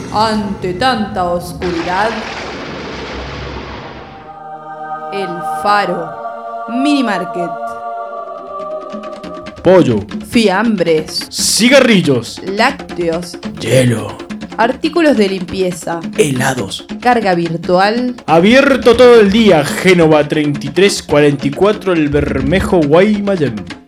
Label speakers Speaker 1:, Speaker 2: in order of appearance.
Speaker 1: Ante tanta oscuridad, El Faro, Mini Market,
Speaker 2: pollo,
Speaker 1: fiambres,
Speaker 2: cigarrillos,
Speaker 1: lácteos,
Speaker 2: hielo,
Speaker 1: artículos de limpieza,
Speaker 2: helados.
Speaker 1: carga virtual.
Speaker 2: Abierto todo el día, Génova 3344, El Bermejo, Guaymallén.